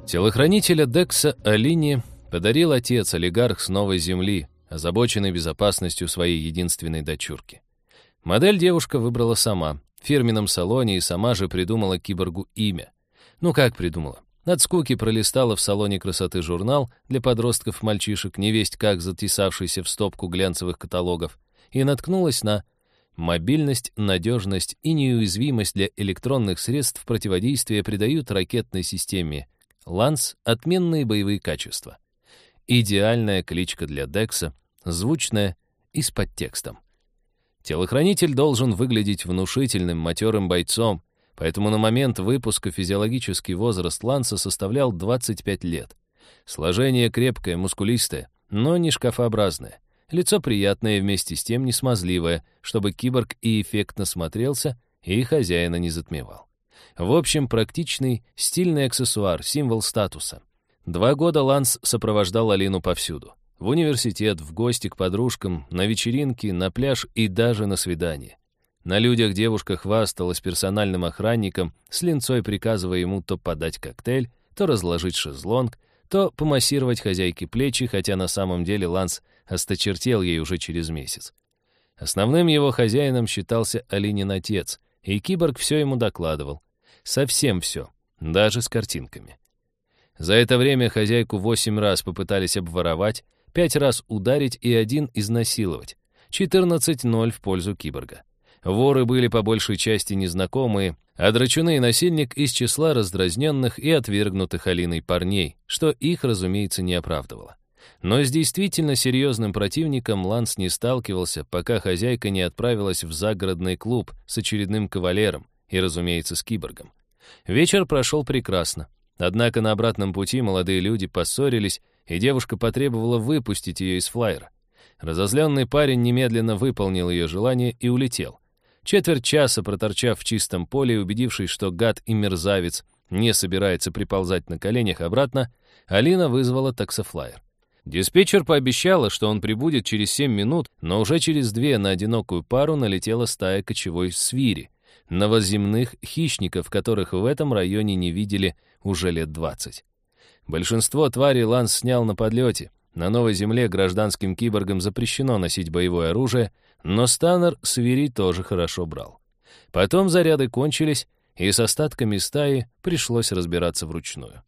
Телохранителя Декса Алине подарил отец, олигарх с новой земли, озабоченный безопасностью своей единственной дочурки. Модель девушка выбрала сама, в фирменном салоне, и сама же придумала киборгу имя. Ну как придумала? От скуки пролистала в салоне красоты журнал для подростков-мальчишек, невесть как затесавшийся в стопку глянцевых каталогов, и наткнулась на мобильность, надежность и неуязвимость для электронных средств противодействия придают ракетной системе «Ланс» отменные боевые качества. Идеальная кличка для Декса, звучная и с подтекстом. Телохранитель должен выглядеть внушительным, матерым бойцом, поэтому на момент выпуска физиологический возраст Ланса составлял 25 лет. Сложение крепкое, мускулистое, но не шкафообразное. Лицо приятное и вместе с тем не смазливое, чтобы киборг и эффектно смотрелся, и хозяина не затмевал. В общем, практичный, стильный аксессуар, символ статуса. 2 года Ланс сопровождал Алину повсюду. В университет, в гости к подружкам, на вечеринки, на пляж и даже на свидание. На людях девушка хвасталась персональным охранником, с линцой приказывая ему то подать коктейль, то разложить шезлонг, то помассировать хозяйке плечи, хотя на самом деле Ланс осточертел ей уже через месяц. Основным его хозяином считался Алинин отец, и киборг все ему докладывал. Совсем все, даже с картинками. За это время хозяйку 8 раз попытались обворовать, 5 раз ударить и 1 изнасиловать. 14-0 в пользу киборга. Воры были по большей части незнакомые, а драчуны и насильник из числа раздразненных и отвергнутых Алиной парней, что их, разумеется, не оправдывало. Но с действительно серьезным противником Ланс не сталкивался, пока хозяйка не отправилась в загородный клуб с очередным кавалером и, разумеется, с киборгом. Вечер прошел прекрасно. Однако на обратном пути молодые люди поссорились, и девушка потребовала выпустить ее из флайера. Разозленный парень немедленно выполнил ее желание и улетел. Четверть часа проторчав в чистом поле и убедившись, что гад и мерзавец не собирается приползать на коленях обратно, Алина вызвала таксофлайер. Диспетчер пообещала, что он прибудет через 7 минут, но уже через 2 на одинокую пару налетела стая кочевой свири, новоземных хищников, которых в этом районе не видели уже лет 20. Большинство тварей Ланс снял на подлете. На новой земле гражданским киборгам запрещено носить боевое оружие, но Станнер свири тоже хорошо брал. Потом заряды кончились, и с остатками стаи пришлось разбираться вручную.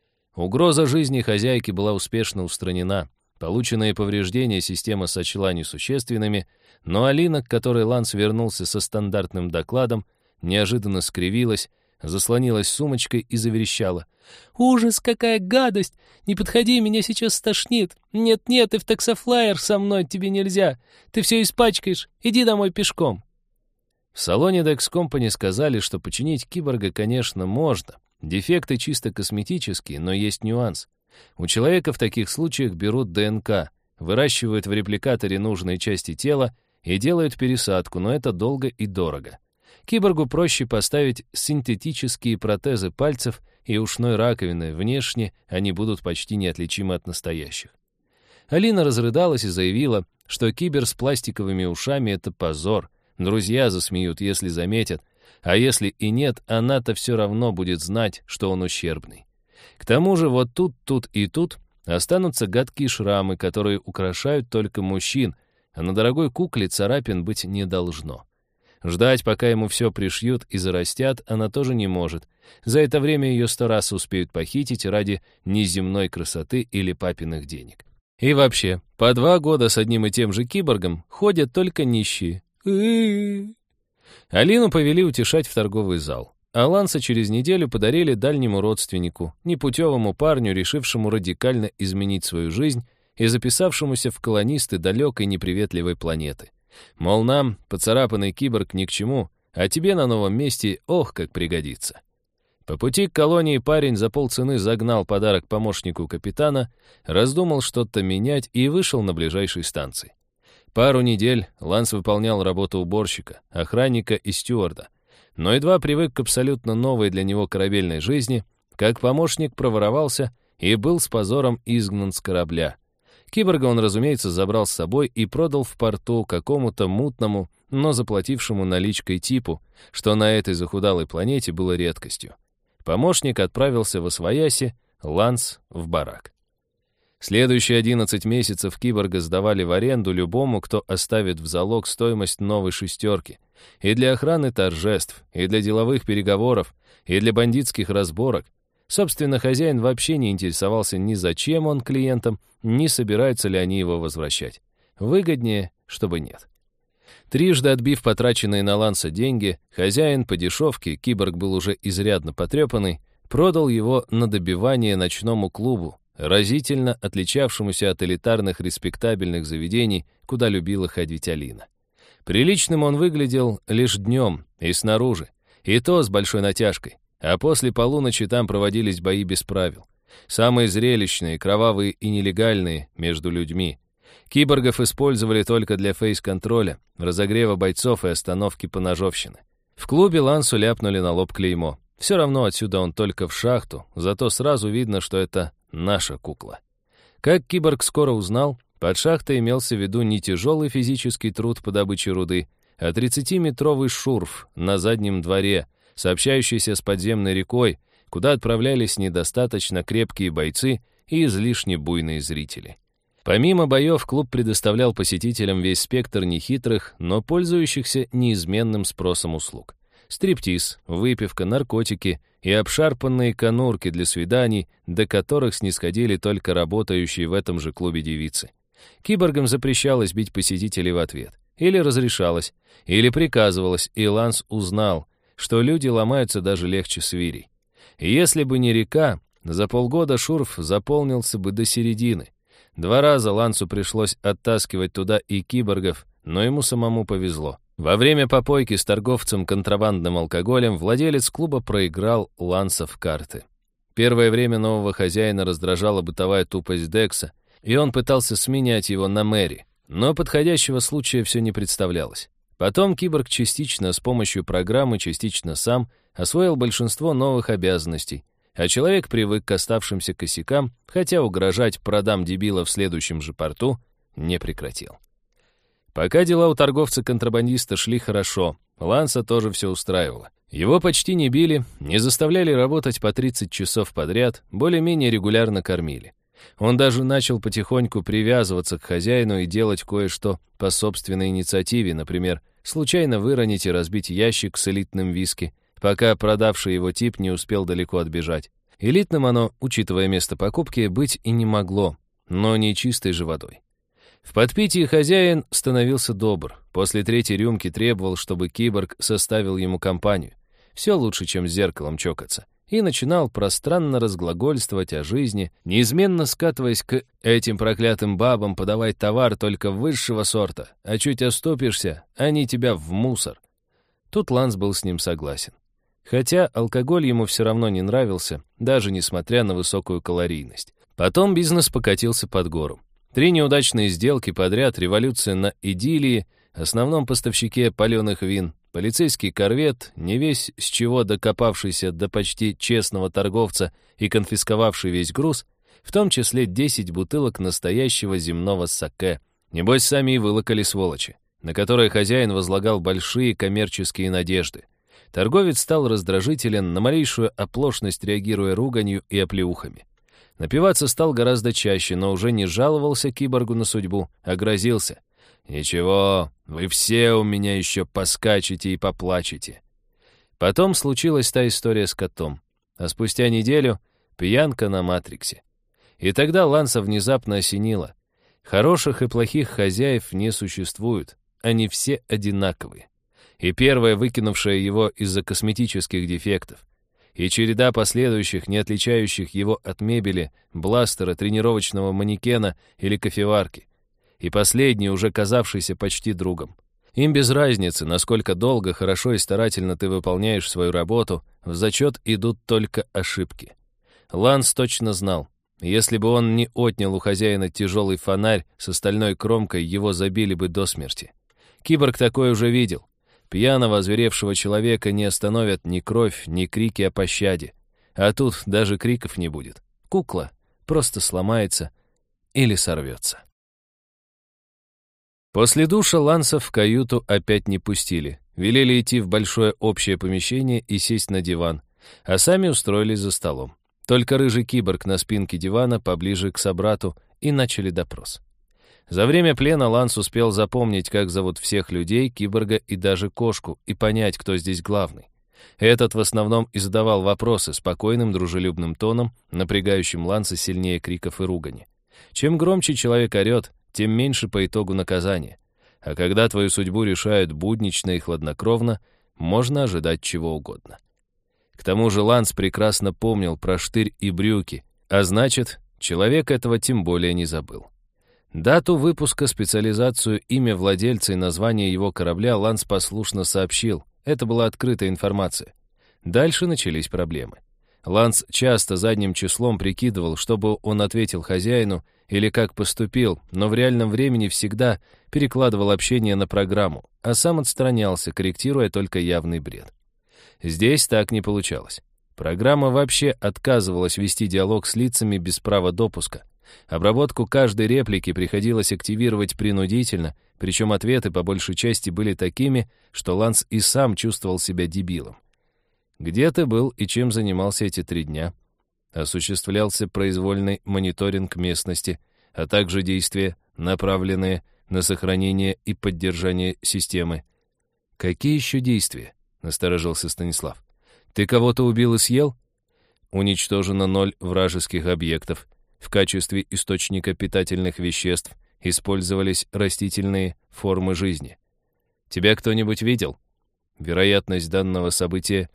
Угроза жизни хозяйки была успешно устранена. Полученные повреждения система сочла несущественными, но Алина, к которой Ланс вернулся со стандартным докладом, неожиданно скривилась, заслонилась сумочкой и заверещала. «Ужас, какая гадость! Не подходи, меня сейчас стошнит! Нет-нет, и в таксофлайер со мной тебе нельзя! Ты все испачкаешь! Иди домой пешком!» В салоне Dex Company сказали, что починить киборга, конечно, можно. Дефекты чисто косметические, но есть нюанс. У человека в таких случаях берут ДНК, выращивают в репликаторе нужные части тела и делают пересадку, но это долго и дорого. Киборгу проще поставить синтетические протезы пальцев и ушной раковины, внешне они будут почти неотличимы от настоящих. Алина разрыдалась и заявила, что кибер с пластиковыми ушами — это позор, друзья засмеют, если заметят, а если и нет, она-то все равно будет знать, что он ущербный. К тому же вот тут и тут останутся гадкие шрамы, которые украшают только мужчин, а на дорогой кукле царапин быть не должно. Ждать, пока ему все пришьют и зарастят, она тоже не может. За это время ее 100 раз успеют похитить ради неземной красоты или папиных денег. И вообще, по 2 года с одним и тем же киборгом ходят только нищие. Алину повели утешать в торговый зал. А Ланса через неделю подарили дальнему родственнику, непутевому парню, решившему радикально изменить свою жизнь и записавшемуся в колонисты далекой неприветливой планеты. Мол, нам поцарапанный киборг ни к чему, а тебе на новом месте ох, как пригодится. По пути к колонии парень за полцены загнал подарок помощнику капитана, раздумал что-то менять и вышел на ближайшей станции. Пару недель Ланс выполнял работу уборщика, охранника и стюарда, но едва привык к абсолютно новой для него корабельной жизни, как помощник проворовался и был с позором изгнан с корабля. Киборга он, разумеется, забрал с собой и продал в порту какому-то мутному, но заплатившему наличкой типу, что на этой захудалой планете было редкостью. Помощник отправился во свояси, Ланс в барак. Следующие 11 месяцев киборга сдавали в аренду любому, кто оставит в залог стоимость новой шестерки. И для охраны торжеств, и для деловых переговоров, и для бандитских разборок. Собственно, хозяин вообще не интересовался ни зачем он клиентам, ни собираются ли они его возвращать. Выгоднее, чтобы нет. Трижды отбив потраченные на Ланса деньги, хозяин по дешевке, киборг был уже изрядно потрепанный, продал его на добивание ночному клубу, разительно отличавшемуся от элитарных респектабельных заведений, куда любила ходить Алина. Приличным он выглядел лишь днем и снаружи, и то с большой натяжкой, а после полуночи там проводились бои без правил. Самые зрелищные, кровавые и нелегальные между людьми. Киборгов использовали только для фейс-контроля, разогрева бойцов и остановки поножовщины. В клубе Лансу ляпнули на лоб клеймо. Все равно отсюда он только в шахту, зато сразу видно, что это наша кукла. Как киборг скоро узнал, под шахтой имелся в виду не тяжелый физический труд по добыче руды, а 30-метровый шурф на заднем дворе, сообщающийся с подземной рекой, куда отправлялись недостаточно крепкие бойцы и излишне буйные зрители. Помимо боев, клуб предоставлял посетителям весь спектр нехитрых, но пользующихся неизменным спросом услуг. Стриптиз, выпивка, наркотики и обшарпанные конурки для свиданий, до которых снисходили только работающие в этом же клубе девицы. Киборгам запрещалось бить посетителей в ответ. Или разрешалось, или приказывалось, и Ланс узнал, что люди ломаются даже легче свирей. И если бы не река, за полгода шурф заполнился бы до середины. 2 раза Лансу пришлось оттаскивать туда и киборгов, но ему самому повезло. Во время попойки с торговцем контрабандным алкоголем владелец клуба проиграл Ланса в карты. Первое время нового хозяина раздражала бытовая тупость Декса, и он пытался сменять его на Мэри, но подходящего случая все не представлялось. Потом киборг частично с помощью программы, частично сам освоил большинство новых обязанностей, а человек привык к оставшимся косякам, хотя угрожать «продам дебила в следующем же порту» не прекратил. Пока дела у торговца-контрабандиста шли хорошо, Ланса тоже все устраивало. Его почти не били, не заставляли работать по 30 часов подряд, более-менее регулярно кормили. Он даже начал потихоньку привязываться к хозяину и делать кое-что по собственной инициативе, например, случайно выронить и разбить ящик с элитным виски, пока продавший его тип не успел далеко отбежать. Элитным оно, учитывая место покупки, быть и не могло, но не чистой же водой. В подпитии хозяин становился добр. После 3-й рюмки требовал, чтобы киборг составил ему компанию. Все лучше, чем с зеркалом чокаться. И начинал пространно разглагольствовать о жизни, неизменно скатываясь к этим проклятым бабам подавать товар только высшего сорта, а чуть оступишься, они тебя в мусор. Тут Ланс был с ним согласен. Хотя алкоголь ему все равно не нравился, даже несмотря на высокую калорийность. Потом бизнес покатился под гору. 3 неудачные сделки подряд, революция на идиллии, основном поставщике паленых вин, полицейский корвет, не весь с чего докопавшийся до почти честного торговца и конфисковавший весь груз, в том числе 10 бутылок настоящего земного саке. Небось, сами и вылокали сволочи, на которые хозяин возлагал большие коммерческие надежды. Торговец стал раздражителен, на малейшую оплошность реагируя руганью и оплеухами. Напиваться стал гораздо чаще, но уже не жаловался киборгу на судьбу, а грозился. «Ничего, вы все у меня еще поскачете и поплачете». Потом случилась та история с котом, а спустя неделю — пьянка на Матриксе. И тогда Ланса внезапно осенило. Хороших и плохих хозяев не существует, они все одинаковые. И первая, выкинувшая его из-за косметических дефектов, и череда последующих, не отличающих его от мебели, бластера, тренировочного манекена или кофеварки. И последний, уже казавшийся почти другом. Им без разницы, насколько долго, хорошо и старательно ты выполняешь свою работу, в зачет идут только ошибки. Ланс точно знал, если бы он не отнял у хозяина тяжелый фонарь с остальной кромкой, его забили бы до смерти. Киборг такое уже видел. Пьяного, озверевшего человека не остановят ни кровь, ни крики о пощаде. А тут даже криков не будет. Кукла просто сломается или сорвется. После душа Ланса в каюту опять не пустили. Велели идти в большое общее помещение и сесть на диван, а сами устроились за столом. Только рыжий киборг на спинке дивана поближе к собрату, и начали допрос. За время плена Ланс успел запомнить, как зовут всех людей, киборга и даже кошку, и понять, кто здесь главный. Этот в основном и задавал вопросы спокойным, дружелюбным тоном, напрягающим Ланса сильнее криков и ругани. Чем громче человек орет, тем меньше по итогу наказания. А когда твою судьбу решают буднично и хладнокровно, можно ожидать чего угодно. К тому же Ланс прекрасно помнил про штырь и брюки, а значит, человек этого тем более не забыл. Дату выпуска, специализацию, имя владельца и название его корабля Ланс послушно сообщил. Это была открытая информация. Дальше начались проблемы. Ланс часто задним числом прикидывал, чтобы он ответил хозяину или как поступил, но в реальном времени всегда перекладывал общение на программу, а сам отстранялся, корректируя только явный бред. Здесь так не получалось. Программа вообще отказывалась вести диалог с лицами без права допуска. Обработку каждой реплики приходилось активировать принудительно, причем ответы по большей части были такими, что Ланс и сам чувствовал себя дебилом. Где ты был и чем занимался эти 3 дня? Осуществлялся произвольный мониторинг местности, а также действия, направленные на сохранение и поддержание системы. Какие еще действия? Насторожился Станислав. Ты кого-то убил и съел? Уничтожено 0 вражеских объектов. В качестве источника питательных веществ использовались растительные формы жизни. Тебя кто-нибудь видел? Вероятность данного события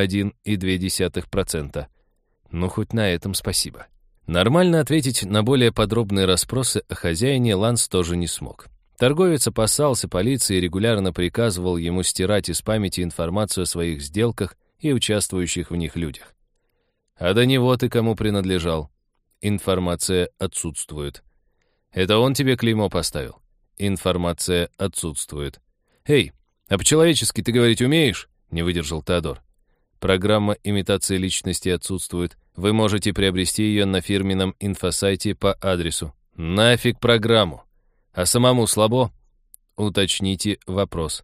1,2%. Ну, хоть на этом спасибо. Нормально ответить на более подробные расспросы о хозяине Ланс тоже не смог. Торговец опасался полиции и регулярно приказывал ему стирать из памяти информацию о своих сделках и участвующих в них людях. А до него ты кому принадлежал? Информация отсутствует. Это он тебе клеймо поставил? Информация отсутствует. Эй, а по-человечески ты говорить умеешь? Не выдержал Теодор. Программа имитации личности отсутствует. Вы можете приобрести ее на фирменном инфосайте по адресу. Нафиг программу. А самому слабо? Уточните вопрос.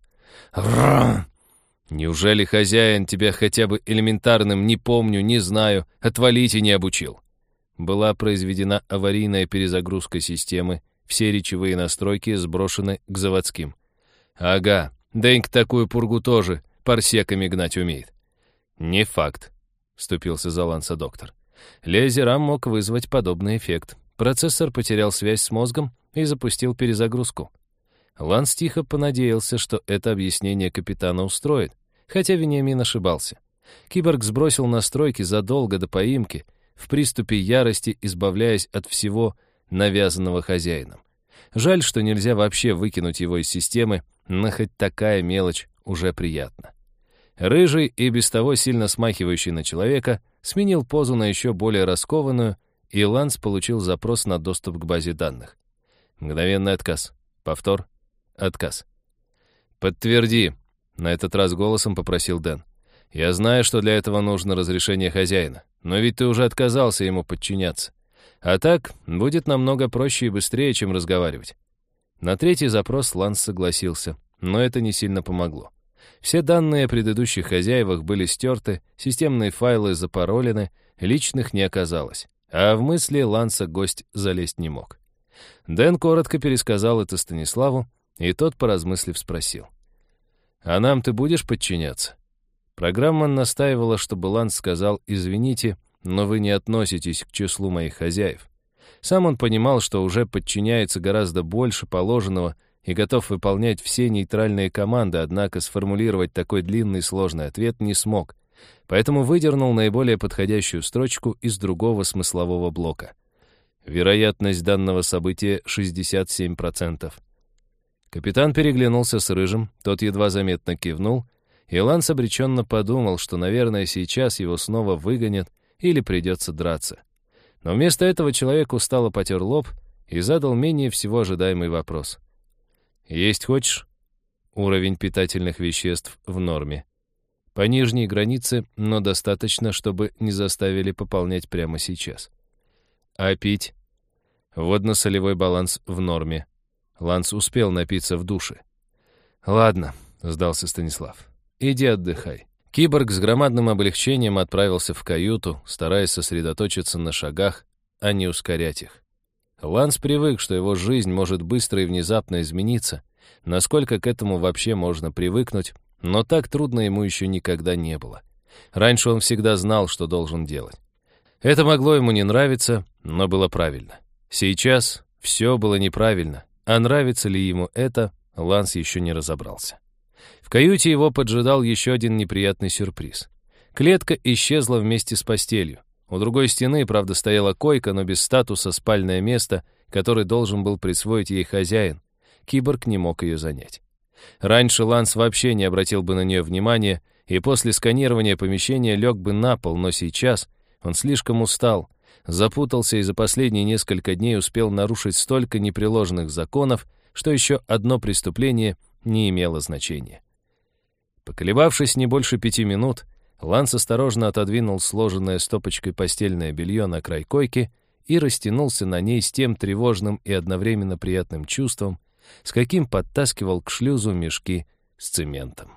Неужели хозяин тебя хотя бы элементарным «не помню, не знаю, отвалите» не обучил? Была произведена аварийная перезагрузка системы, все речевые настройки сброшены к заводским. Ага, Дэнк такую пургу тоже парсеками гнать умеет. Не факт, вступился за Ланса доктор. Лезерам мог вызвать подобный эффект. Процессор потерял связь с мозгом и запустил перезагрузку. Ланс тихо понадеялся, что это объяснение капитана устроит, хотя Вениамин ошибался. Киборг сбросил настройки задолго до поимки, в приступе ярости избавляясь от всего навязанного хозяином. Жаль, что нельзя вообще выкинуть его из системы, но хоть такая мелочь уже приятна. Рыжий и без того сильно смахивающий на человека сменил позу на еще более раскованную, и Ланс получил запрос на доступ к базе данных. Мгновенный отказ. Повтор. Отказ. «Подтверди», — на этот раз голосом попросил Дэн. «Я знаю, что для этого нужно разрешение хозяина, но ведь ты уже отказался ему подчиняться. А так будет намного проще и быстрее, чем разговаривать». На 3-й запрос Ланс согласился, но это не сильно помогло. Все данные о предыдущих хозяевах были стерты, системные файлы запаролены, личных не оказалось, а в мысли Ланса гость залезть не мог. Дэн коротко пересказал это Станиславу, и тот, поразмыслив, спросил. «А нам ты будешь подчиняться?» Программа настаивала, чтобы Ланс сказал «извините, но вы не относитесь к числу моих хозяев». Сам он понимал, что уже подчиняется гораздо больше положенного и готов выполнять все нейтральные команды, однако сформулировать такой длинный сложный ответ не смог, поэтому выдернул наиболее подходящую строчку из другого смыслового блока. Вероятность данного события 67%. Капитан переглянулся с Рыжим, тот едва заметно кивнул, и Ланс обреченно подумал, что, наверное, сейчас его снова выгонят или придется драться. Но вместо этого человек устало потер лоб и задал менее всего ожидаемый вопрос. «Есть хочешь?» Уровень питательных веществ в норме. По нижней границе, но достаточно, чтобы не заставили пополнять прямо сейчас. А пить? Водно-солевой баланс в норме. Ланс успел напиться в душе. «Ладно», — сдался Станислав. «Иди отдыхай. Киборг с громадным облегчением отправился в каюту, стараясь сосредоточиться на шагах, а не ускорять их. Ланс привык, что его жизнь может быстро и внезапно измениться. Насколько к этому вообще можно привыкнуть, но так трудно ему еще никогда не было. Раньше он всегда знал, что должен делать. Это могло ему не нравиться, но было правильно. Сейчас все было неправильно, а нравится ли ему это, Ланс еще не разобрался. В каюте его поджидал еще один неприятный сюрприз. Клетка исчезла вместе с постелью. У другой стены, правда, стояла койка, но без статуса спальное место, который должен был присвоить ей хозяин. Киборг не мог ее занять. Раньше Ланс вообще не обратил бы на нее внимания и после сканирования помещения лег бы на пол, но сейчас он слишком устал, запутался и за последние несколько дней успел нарушить столько непреложных законов, что еще одно преступление не имело значения. Поколебавшись не больше 5 минут, Ланс осторожно отодвинул сложенное стопочкой постельное белье на край койки и растянулся на ней с тем тревожным и одновременно приятным чувством, с каким подтаскивал к шлюзу мешки с цементом.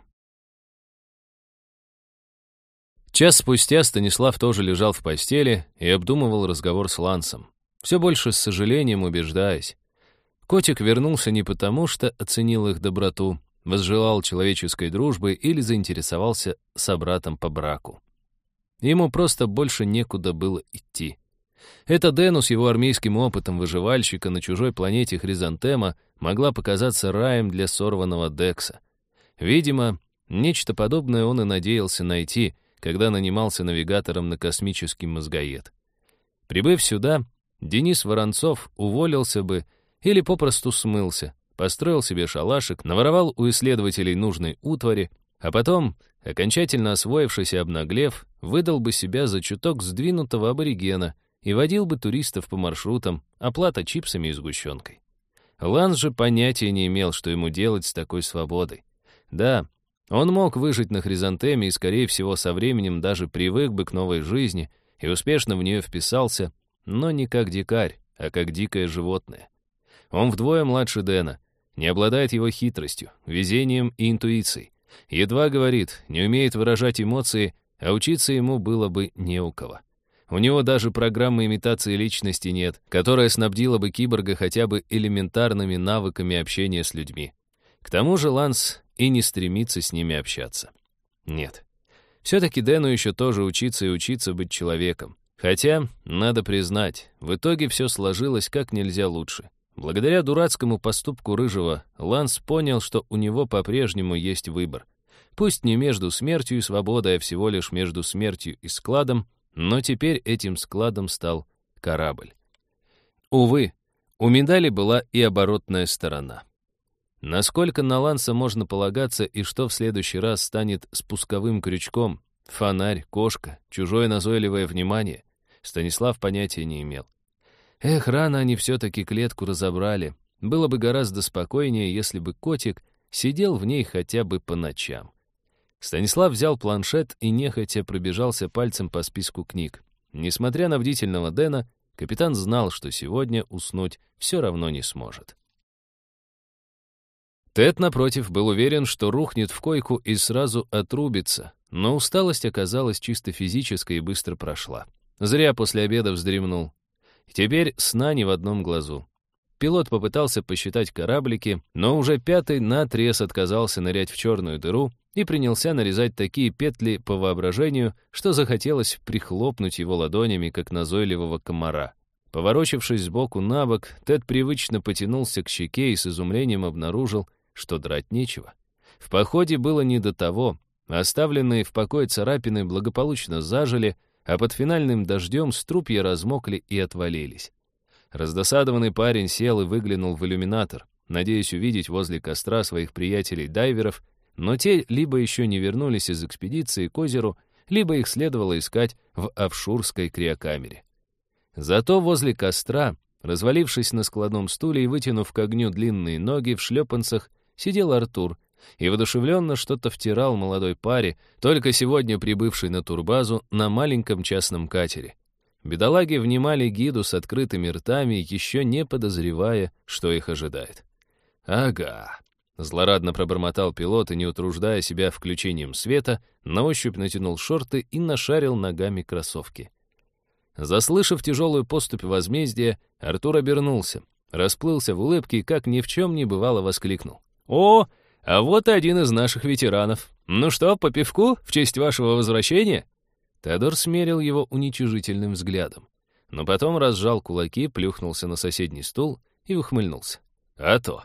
Час спустя Станислав тоже лежал в постели и обдумывал разговор с Лансом, все больше с сожалением убеждаясь. Котик вернулся не потому, что оценил их доброту, возжелал человеческой дружбы или заинтересовался собратом по браку. Ему просто больше некуда было идти. Эта Дэну с его армейским опытом выживальщика на чужой планете Хризантема могла показаться раем для сорванного Декса. Видимо, нечто подобное он и надеялся найти, когда нанимался навигатором на космический мозгоед. Прибыв сюда, Денис Воронцов уволился бы или попросту смылся, построил себе шалашик, наворовал у исследователей нужной утвари, а потом, окончательно освоившись и обнаглев, выдал бы себя за чуток сдвинутого аборигена и водил бы туристов по маршрутам, оплата чипсами и сгущенкой. Ланс же понятия не имел, что ему делать с такой свободой. Да, он мог выжить на Хризантеме и, скорее всего, со временем даже привык бы к новой жизни и успешно в нее вписался, но не как дикарь, а как дикое животное. Он вдвое младше Дэна, не обладает его хитростью, везением и интуицией. Едва говорит, не умеет выражать эмоции, а учиться ему было бы не у кого. У него даже программы имитации личности нет, которая снабдила бы киборга хотя бы элементарными навыками общения с людьми. К тому же Ланс и не стремится с ними общаться. Нет. Все-таки Дэну еще тоже учиться и учиться быть человеком. Хотя, надо признать, в итоге все сложилось как нельзя лучше. Благодаря дурацкому поступку Рыжего, Ланс понял, что у него по-прежнему есть выбор. Пусть не между смертью и свободой, а всего лишь между смертью и складом, но теперь этим складом стал корабль. Увы, у медали была и оборотная сторона. Насколько на Ланса можно полагаться и что в следующий раз станет спусковым крючком, фонарь, кошка, чужое назойливое внимание, Станислав понятия не имел. Эх, рано они все-таки клетку разобрали. Было бы гораздо спокойнее, если бы котик сидел в ней хотя бы по ночам. Станислав взял планшет и нехотя пробежался пальцем по списку книг. Несмотря на бдительного Дэна, капитан знал, что сегодня уснуть все равно не сможет. Тед, напротив, был уверен, что рухнет в койку и сразу отрубится, но усталость оказалась чисто физической и быстро прошла. Зря после обеда вздремнул. Теперь сна ни в одном глазу. Пилот попытался посчитать кораблики, но уже пятый наотрез отказался нырять в черную дыру и принялся нарезать такие петли по воображению, что захотелось прихлопнуть его ладонями, как назойливого комара. Поворочившись сбоку на бок, Тед привычно потянулся к щеке и с изумлением обнаружил, что драть нечего. В походе было не до того. Оставленные в покое царапины благополучно зажили, а под финальным дождем струпья размокли и отвалились. Раздосадованный парень сел и выглянул в иллюминатор, надеясь увидеть возле костра своих приятелей-дайверов, но те либо еще не вернулись из экспедиции к озеру, либо их следовало искать в офшурской криокамере. Зато возле костра, развалившись на складном стуле и вытянув к огню длинные ноги в шлепанцах, сидел Артур и воодушевленно что-то втирал молодой паре, только сегодня прибывшей на турбазу на маленьком частном катере. Бедолаги внимали гиду с открытыми ртами, еще не подозревая, что их ожидает. Ага, Злорадно пробормотал пилот и, не утруждая себя включением света, на ощупь натянул шорты и нашарил ногами кроссовки. Заслышав тяжелую поступь возмездия, Артур обернулся, расплылся в улыбке и, как ни в чем не бывало, воскликнул. «О, а вот и один из наших ветеранов. Ну что, по пивку в честь вашего возвращения?» Теодор смерил его уничижительным взглядом, но потом разжал кулаки, плюхнулся на соседний стул и ухмыльнулся. «А то!»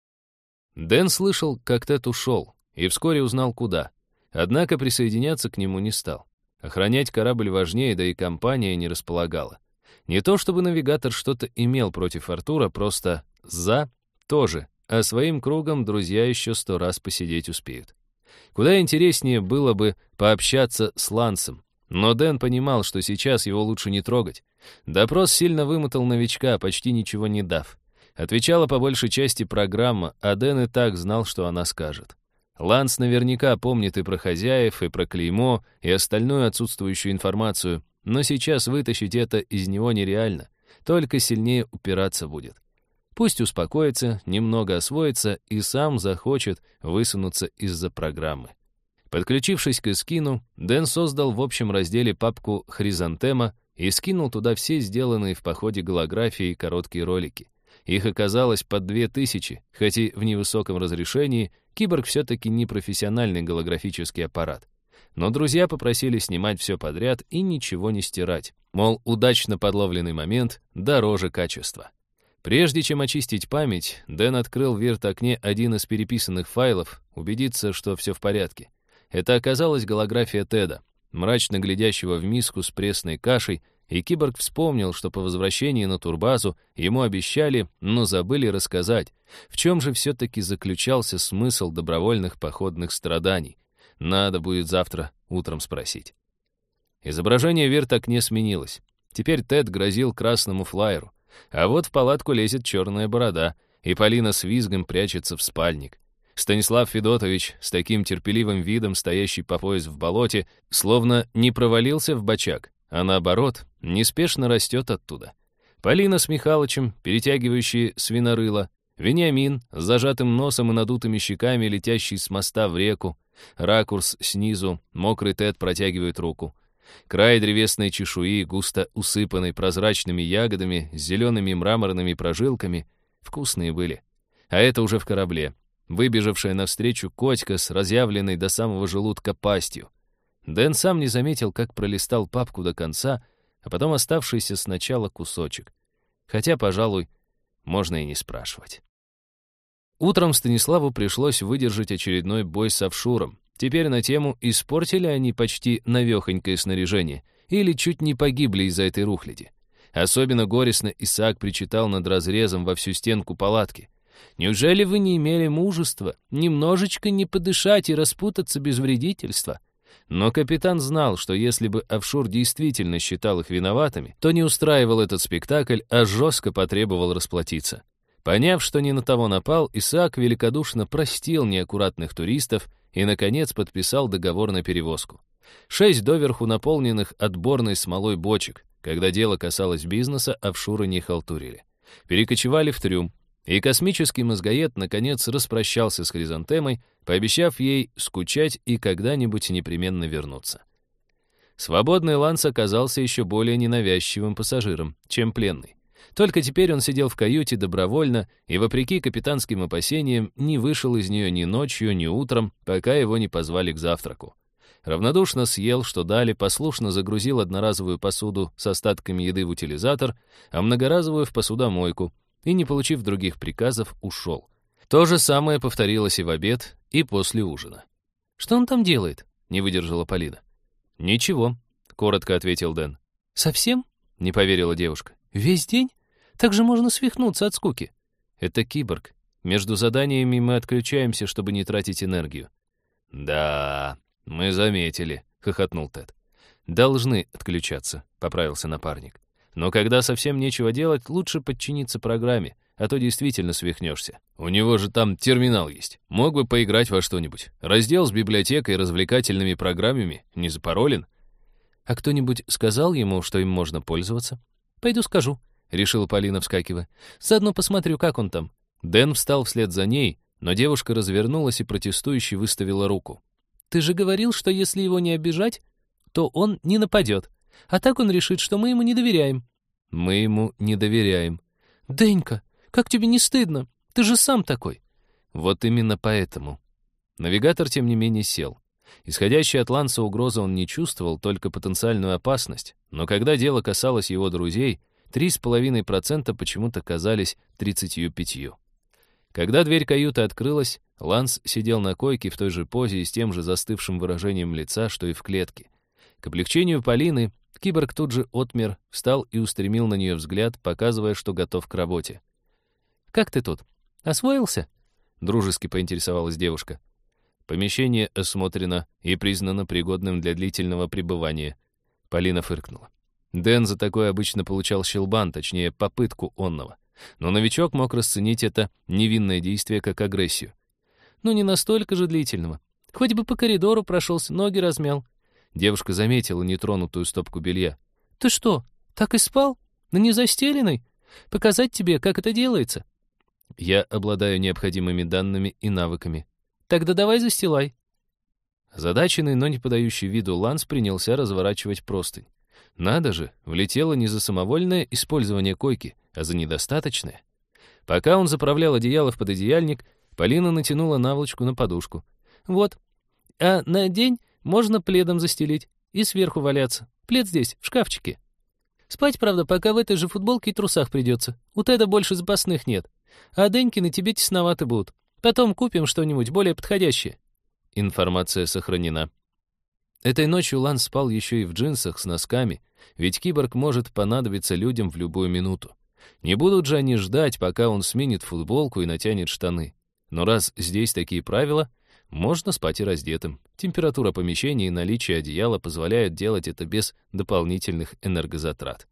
Дэн слышал, как Тед ушел, и вскоре узнал, куда. Однако присоединяться к нему не стал. Охранять корабль важнее, да и компания не располагала. Не то чтобы навигатор что-то имел против Артура, просто «за» тоже, а своим кругом друзья еще 100 раз посидеть успеют. Куда интереснее было бы пообщаться с Лансом, но Дэн понимал, что сейчас его лучше не трогать. Допрос сильно вымотал новичка, почти ничего не дав. Отвечала по большей части программа, а Дэн и так знал, что она скажет. Ланс наверняка помнит и про хозяев, и про клеймо, и остальную отсутствующую информацию, но сейчас вытащить это из него нереально, только сильнее упираться будет. Пусть успокоится, немного освоится и сам захочет высунуться из-за программы. Подключившись к эскину, Дэн создал в общем разделе папку «Хризантема» и скинул туда все сделанные в походе голографии и короткие ролики. Их оказалось под 2000, хоть и в невысоком разрешении, Киборг все-таки не профессиональный голографический аппарат. Но друзья попросили снимать все подряд и ничего не стирать. Мол, удачно подловленный момент дороже качества. Прежде чем очистить память, Дэн открыл в вирт-окне один из переписанных файлов, убедиться, что все в порядке. Это оказалась голография Теда, мрачно глядящего в миску с пресной кашей, и Киборг вспомнил, что по возвращении на турбазу ему обещали, но забыли рассказать, в чем же все-таки заключался смысл добровольных походных страданий. Надо будет завтра утром спросить. Изображение в вирт-окне сменилось. Теперь Тед грозил красному флайеру, а вот в палатку лезет черная борода, и Полина с визгом прячется в спальник. Станислав Федотович с таким терпеливым видом, стоящий по пояс в болоте, словно не провалился в бочак, а наоборот, неспешно растет оттуда. Полина с Михалычем, перетягивающие свинорыло, Вениамин с зажатым носом и надутыми щеками, летящий с моста в реку, ракурс снизу, мокрый Тед протягивает руку. Край древесной чешуи, густо усыпанной прозрачными ягодами с зелеными мраморными прожилками, вкусные были. А это уже в корабле. Выбежавшая навстречу котика с разъявленной до самого желудка пастью. Дэн сам не заметил, как пролистал папку до конца, а потом оставшийся сначала кусочек. Хотя, пожалуй, можно и не спрашивать. Утром Станиславу пришлось выдержать очередной бой с офшуром. Теперь на тему, испортили они почти навехонькое снаряжение или чуть не погибли из-за этой рухляди. Особенно горестно Исаак причитал над разрезом во всю стенку палатки. «Неужели вы не имели мужества немножечко не подышать и распутаться без вредительства?» Но капитан знал, что если бы офшор действительно считал их виноватыми, то не устраивал этот спектакль, а жестко потребовал расплатиться. Поняв, что не на того напал, Исаак великодушно простил неаккуратных туристов и, наконец, подписал договор на перевозку. 6 доверху наполненных отборной смолой бочек, когда дело касалось бизнеса, офшоры не халтурили. Перекочевали в трюм, и космический мозгоед, наконец, распрощался с Хризантемой, пообещав ей скучать и когда-нибудь непременно вернуться. Свободный Ланс оказался еще более ненавязчивым пассажиром, чем пленный. Только теперь он сидел в каюте добровольно и, вопреки капитанским опасениям, не вышел из нее ни ночью, ни утром, пока его не позвали к завтраку. Равнодушно съел, что дали, послушно загрузил одноразовую посуду с остатками еды в утилизатор, а многоразовую в посудомойку, и, не получив других приказов, ушел. То же самое повторилось и в обед, и после ужина. «Что он там делает?» — не выдержала Полина. «Ничего», — коротко ответил Дэн. «Совсем?» — не поверила девушка. «Весь день? Так же можно свихнуться от скуки». «Это киборг. Между заданиями мы отключаемся, чтобы не тратить энергию». «Да, мы заметили», — хохотнул Тед. «Должны отключаться», — поправился напарник. «Но когда совсем нечего делать, лучше подчиниться программе, а то действительно свихнешься. У него же там терминал есть. Мог бы поиграть во что-нибудь. Раздел с библиотекой и развлекательными программами не запаролен». «А кто-нибудь сказал ему, что им можно пользоваться?» «Пойду скажу», — решила Полина, вскакивая. «Заодно посмотрю, как он там». Дэн встал вслед за ней, но девушка развернулась и протестующе выставила руку. «Ты же говорил, что если его не обижать, то он не нападет. А так он решит, что мы ему не доверяем». «Мы ему не доверяем». «Денька, как тебе не стыдно? Ты же сам такой». Вот именно поэтому. Навигатор, тем не менее, сел. Исходящей от Ланса угрозы он не чувствовал, только потенциальную опасность. Но когда дело касалось его друзей, 3,5% почему-то казались 35%. Когда дверь каюты открылась, Ланс сидел на койке в той же позе и с тем же застывшим выражением лица, что и в клетке. К облегчению Полины киборг тут же отмер, встал и устремил на нее взгляд, показывая, что готов к работе. «Как ты тут? Освоился?» — дружески поинтересовалась девушка. Помещение осмотрено и признано пригодным для длительного пребывания. Полина фыркнула. Дэн за такое обычно получал щелбан, точнее, попытку онного. Но новичок мог расценить это невинное действие как агрессию. «Ну, не настолько же длительного. Хоть бы по коридору прошелся, ноги размял». Девушка заметила нетронутую стопку белья. «Ты что, так и спал? На незастеленной? Показать тебе, как это делается?» «Я обладаю необходимыми данными и навыками». «Тогда давай застилай». Озадаченный, но не подающий виду Ланс принялся разворачивать простынь. Надо же, влетело не за самовольное использование койки, а за недостаточное. Пока он заправлял одеяло в пододеяльник, Полина натянула наволочку на подушку. «Вот. А на день можно пледом застелить и сверху валяться. Плед здесь, в шкафчике. Спать, правда, пока в этой же футболке и трусах придется. У Теда больше запасных нет. А Деньки на тебе тесноваты будут. Потом купим что-нибудь более подходящее». Информация сохранена. Этой ночью Ланс спал еще и в джинсах с носками, ведь киборг может понадобиться людям в любую минуту. Не будут же они ждать, пока он сменит футболку и натянет штаны. Но раз здесь такие правила, можно спать и раздетым. Температура помещения и наличие одеяла позволяют делать это без дополнительных энергозатрат.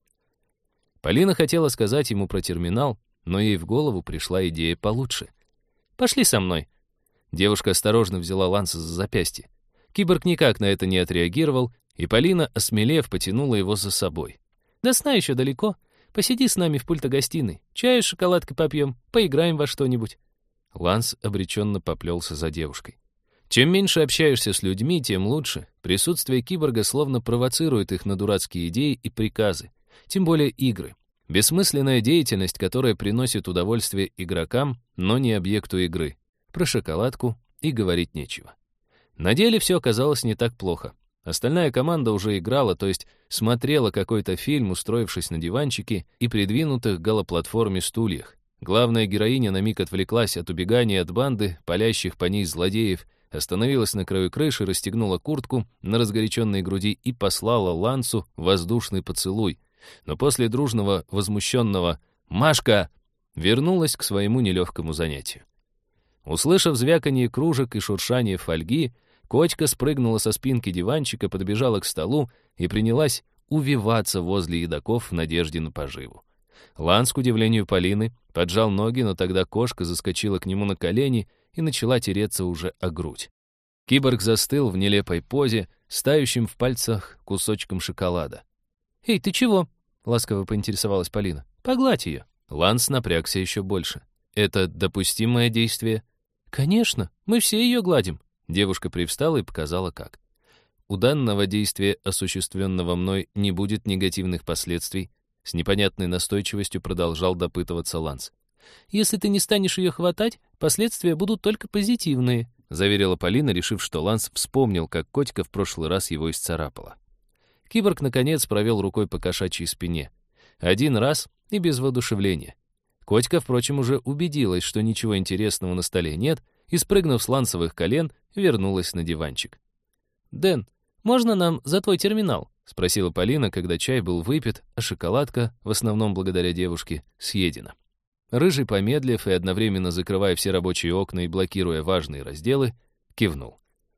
Полина хотела сказать ему про терминал, но ей в голову пришла идея получше. «Пошли со мной». Девушка осторожно взяла Ланса за запястье. Киборг никак на это не отреагировал, и Полина, осмелев, потянула его за собой. «До сна еще далеко. Посиди с нами в пульто-гостиной. Чаю с шоколадкой попьем, поиграем во что-нибудь». Ланс обреченно поплелся за девушкой. Чем меньше общаешься с людьми, тем лучше. Присутствие киборга словно провоцирует их на дурацкие идеи и приказы. Тем более игры. Бессмысленная деятельность, которая приносит удовольствие игрокам, но не объекту игры. Про шоколадку и говорить нечего. На деле все оказалось не так плохо. Остальная команда уже играла, то есть смотрела какой-то фильм, устроившись на диванчике и придвинутых к галоплатформе стульях. Главная героиня на миг отвлеклась от убегания от банды, палящих по ней злодеев, остановилась на краю крыши, расстегнула куртку на разгоряченной груди и послала Лансу воздушный поцелуй. Но после дружного возмущенного «Машка!» вернулась к своему нелегкому занятию. Услышав звяканье кружек и шуршание фольги, Котька спрыгнула со спинки диванчика, подбежала к столу и принялась увиваться возле едоков в надежде на поживу. Ланс, к удивлению Полины, поджал ноги, но тогда кошка заскочила к нему на колени и начала тереться уже о грудь. Киборг застыл в нелепой позе, с тающим в пальцах кусочком шоколада. «Эй, ты чего?» — ласково поинтересовалась Полина. «Погладь ее». Ланс напрягся еще больше. «Это допустимое действие?» «Конечно, мы все ее гладим». Девушка привстала и показала, как. «У данного действия, осуществленного мной, не будет негативных последствий?» С непонятной настойчивостью продолжал допытываться Ланс. «Если ты не станешь ее хватать, последствия будут только позитивные», заверила Полина, решив, что Ланс вспомнил, как Котька в прошлый раз его исцарапала. Киборг, наконец, провел рукой по кошачьей спине. Один раз и без воодушевления. Котька, впрочем, уже убедилась, что ничего интересного на столе нет, и, спрыгнув с лансовых колен, вернулась на диванчик. «Дэн, можно нам за твой терминал?» — спросила Полина, когда чай был выпит, а шоколадка, в основном благодаря девушке, съедена. Рыжий, помедлив и одновременно закрывая все рабочие окна и блокируя важные разделы, кивнул.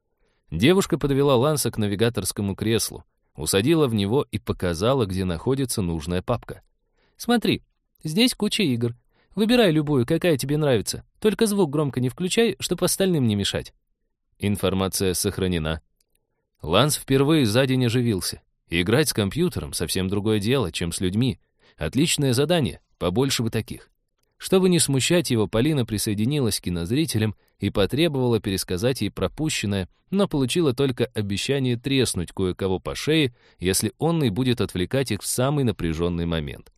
Девушка подвела Ланса к навигаторскому креслу, усадила в него и показала, где находится нужная папка. «Смотри, здесь куча игр. Выбирай любую, какая тебе нравится. Только звук громко не включай, чтобы остальным не мешать». Информация сохранена. Ланс впервые за день оживился. Играть с компьютером — совсем другое дело, чем с людьми. Отличное задание, побольше бы таких. Чтобы не смущать его, Полина присоединилась к кинозрителям и потребовала пересказать ей пропущенное, но получила только обещание треснуть кое-кого по шее, если он и будет отвлекать их в самый напряженный момент.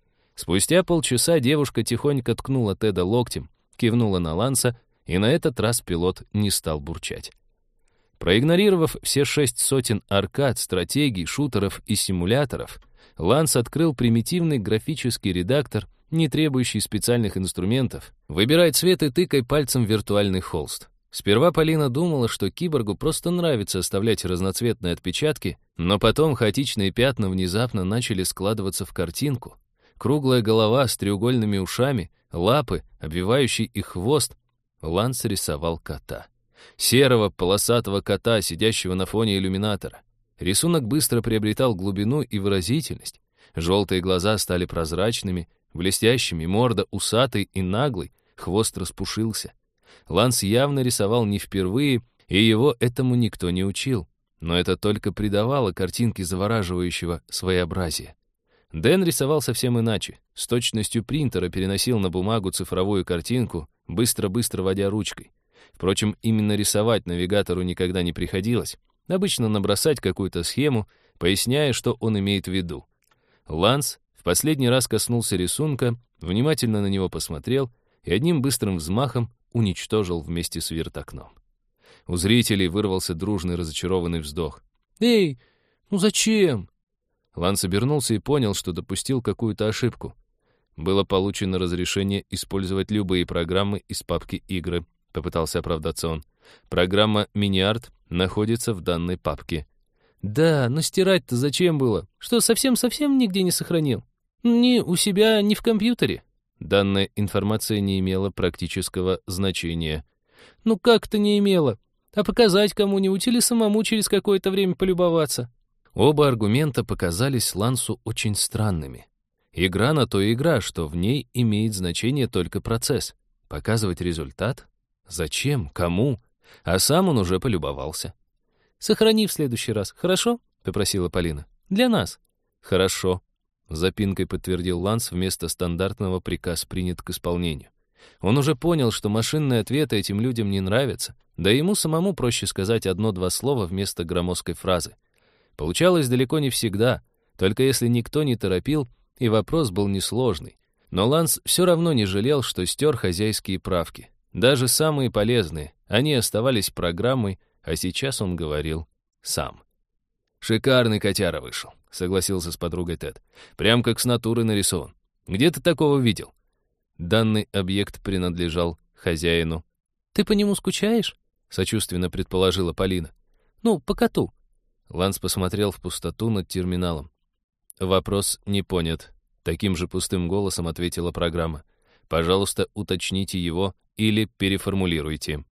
Спустя полчаса девушка тихонько ткнула Теда локтем, кивнула на Ланса, и на этот раз пилот не стал бурчать. Проигнорировав все 600 аркад, стратегий, шутеров и симуляторов, Ланс открыл примитивный графический редактор, не требующий специальных инструментов. Выбирай цвет и тыкай пальцем в виртуальный холст. Сперва Полина думала, что киборгу просто нравится оставлять разноцветные отпечатки, но потом хаотичные пятна внезапно начали складываться в картинку. Круглая голова с треугольными ушами, лапы, обвивающий их хвост. Ланс рисовал кота. Серого полосатого кота, сидящего на фоне иллюминатора. Рисунок быстро приобретал глубину и выразительность. Желтые глаза стали прозрачными, блестящими, морда усатой и наглой, хвост распушился. Ланс явно рисовал не впервые, и его этому никто не учил. Но это только придавало картинке завораживающего своеобразия. Дэн рисовал совсем иначе. С точностью принтера переносил на бумагу цифровую картинку, быстро-быстро водя ручкой. Впрочем, именно рисовать навигатору никогда не приходилось. Обычно набросать какую-то схему, поясняя, что он имеет в виду. Ланс в последний раз коснулся рисунка, внимательно на него посмотрел и одним быстрым взмахом уничтожил вместе с вертокном. У зрителей вырвался дружный разочарованный вздох. «Эй, ну зачем?» Ланс обернулся и понял, что допустил какую-то ошибку. Было получено разрешение использовать любые программы из папки «Игры», попытался оправдаться он. Программа «Миниарт» находится в данной папке. «Да, но стирать-то зачем было? Что, совсем-совсем нигде не сохранил? Ни у себя, ни в компьютере?» Данная информация не имела практического значения. «Ну как-то не имела? А показать кому-нибудь или самому через какое-то время полюбоваться?» Оба аргумента показались Лансу очень странными. Игра на то игра, что в ней имеет значение только процесс. Показывать результат? Зачем? Кому? А сам он уже полюбовался. «Сохрани в следующий раз, хорошо?» — попросила Полина. «Для нас». «Хорошо», — запинкой подтвердил Ланс, вместо стандартного приказ принят к исполнению. Он уже понял, что машинные ответы этим людям не нравятся, да ему самому проще сказать одно-два слова вместо громоздкой фразы. Получалось далеко не всегда, только если никто не торопил, и вопрос был несложный. Но Ланс все равно не жалел, что стер хозяйские правки. Даже самые полезные, они оставались программой, а сейчас он говорил сам. «Шикарный котяра вышел», — согласился с подругой Тед. «Прям как с натуры нарисован. Где ты такого видел?» Данный объект принадлежал хозяину. «Ты по нему скучаешь?» — сочувственно предположила Полина. «Ну, по коту». Ланс посмотрел в пустоту над терминалом. «Вопрос не понят», — таким же пустым голосом ответила программа. «Пожалуйста, уточните его или переформулируйте».